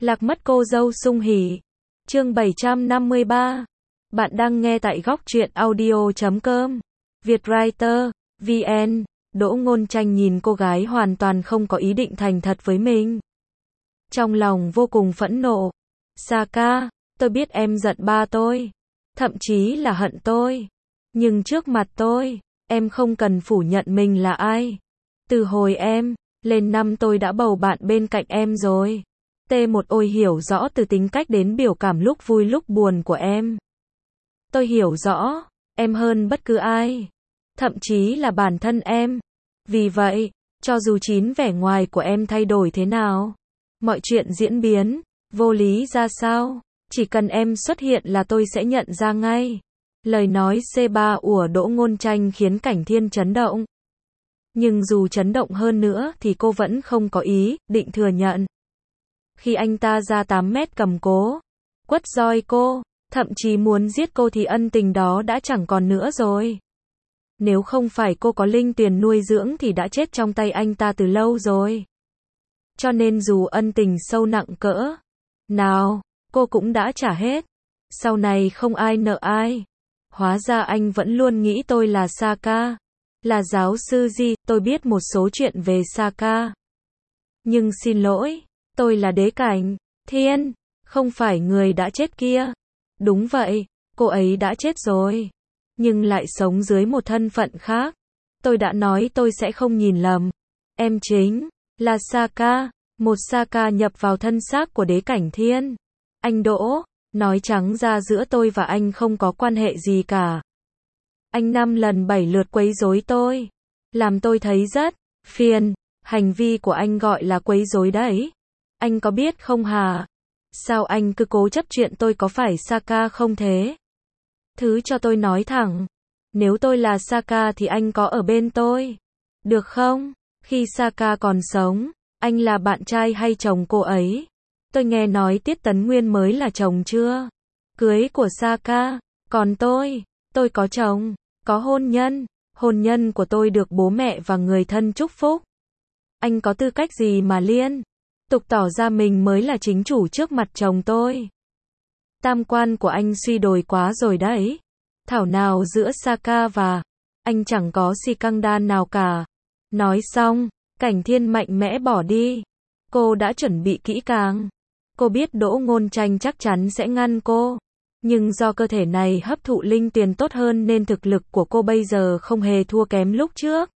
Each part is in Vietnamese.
Lạc mất cô dâu sung hỉ. Chương 753. Bạn đang nghe tại góc truyện audio.com. Vietwriter, VN. Đỗ Ngôn Tranh nhìn cô gái hoàn toàn không có ý định thành thật với mình. Trong lòng vô cùng phẫn nộ. Saka, tôi biết em giận ba tôi. Thậm chí là hận tôi. Nhưng trước mặt tôi, em không cần phủ nhận mình là ai. Từ hồi em lên năm tôi đã bầu bạn bên cạnh em rồi. T1 ôi hiểu rõ từ tính cách đến biểu cảm lúc vui lúc buồn của em. Tôi hiểu rõ em hơn bất cứ ai. Thậm chí là bản thân em. Vì vậy, cho dù vẻ ngoài của em thay đổi thế nào, mọi chuyện diễn biến vô lý ra sao, chỉ cần em xuất hiện là tôi sẽ nhận ra ngay. Lời nói C3 của Đỗ Ngôn Tranh khiến Cảnh Thiên chấn động. Nhưng dù chấn động hơn nữa thì cô vẫn không có ý định thừa nhận. Khi anh ta ra 8 mét cầm cố, quất roi cô, thậm chí muốn giết cô thì ân tình đó đã chẳng còn nữa rồi. Nếu không phải cô có linh tuyền nuôi dưỡng thì đã chết trong tay anh ta từ lâu rồi. Cho nên dù ân tình sâu nặng cỡ nào, cô cũng đã trả hết. Sau này không ai nợ ai. Hóa ra anh vẫn luôn nghĩ tôi là Saka. Là giáo sư Di, tôi biết một số chuyện về Saka. Nhưng xin lỗi, tôi là Đế Cảnh Thiên, không phải người đã chết kia. Đúng vậy, cô ấy đã chết rồi. Nhưng lại sống dưới một thân phận khác. Tôi đã nói tôi sẽ không nhìn lầm. Em chính là Saka, một Saka nhập vào thân xác của Đế Cảnh Thiên. Anh Đỗ, nói trắng ra giữa tôi và anh không có quan hệ gì cả. Anh 5 lần 7 lượt quấy rối tôi, làm tôi thấy rất phiền. Hành vi của anh gọi là quấy rối đấy. Anh có biết không hả? Sao anh cứ cố chấp chuyện tôi có phải Saka không thế? Thứ cho tôi nói thẳng. Nếu tôi là Saka thì anh có ở bên tôi. Được không? Khi Saka còn sống, anh là bạn trai hay chồng cô ấy? Tôi nghe nói Tiết Tấn Nguyên mới là chồng chưa? Cưới của Saka. Còn tôi có chồng, có hôn nhân. Hôn nhân của tôi được bố mẹ và người thân chúc phúc. Anh có tư cách gì mà liên tục tỏ ra mình mới là chính chủ trước mặt chồng tôi? Tam quan của anh suy đồi quá rồi đấy. Thảo nào giữa Saka và anh chẳng có si căng đan nào cả. Nói xong, Cảnh Thiên mạnh mẽ bỏ đi. Cô đã chuẩn bị kỹ càng. Cô biết Đỗ Ngôn Tranh chắc chắn sẽ ngăn cô. Nhưng do cơ thể này hấp thụ linh tuyền tốt hơn nên thực lực của cô bây giờ không hề thua kém lúc trước.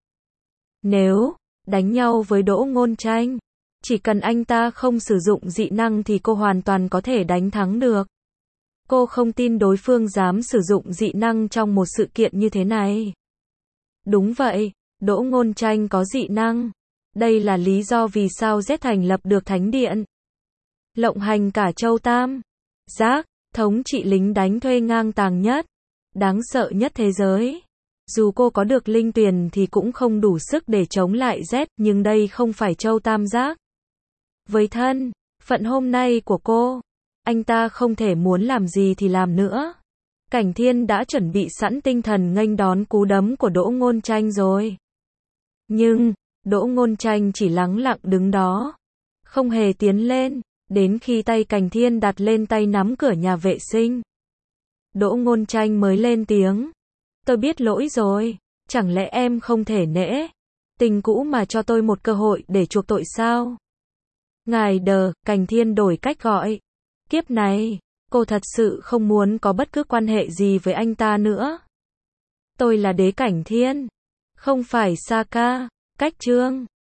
Nếu đánh nhau với Đỗ Ngôn Tranh, chỉ cần anh ta không sử dụng dị năng thì cô hoàn toàn có thể đánh thắng được. Cô không tin đối phương dám sử dụng dị năng trong một sự kiện như thế này. Đúng vậy, Đỗ Ngôn Tranh có dị năng. Đây là lý do vì sao Z thành lập được thánh điện. Lộng hành cả châu Tam Giác, thống trị lính đánh thuê ngang tàng nhất, đáng sợ nhất thế giới. Dù cô có được linh tuyền thì cũng không đủ sức để chống lại Z, nhưng đây không phải châu Tam Giác. Với thân phận hôm nay của cô, anh ta không thể muốn làm gì thì làm nữa. Cảnh Thiên đã chuẩn bị sẵn tinh thần nghênh đón cú đấm của Đỗ Ngôn Tranh rồi. Nhưng, Đỗ Ngôn Tranh chỉ lắng lặng đứng đó, không hề tiến lên, đến khi tay Cảnh Thiên đặt lên tay nắm cửa nhà vệ sinh. Đỗ Ngôn Tranh mới lên tiếng. Tôi biết lỗi rồi, chẳng lẽ em không thể nể tình cũ mà cho tôi một cơ hội để chuộc tội sao? Ngài Đờ, Cảnh Thiên đổi cách gọi. Kiếp này, cô thật sự không muốn có bất cứ quan hệ gì với anh ta nữa. Tôi là Đế Cảnh Thiên, không phải Saka. Cách chương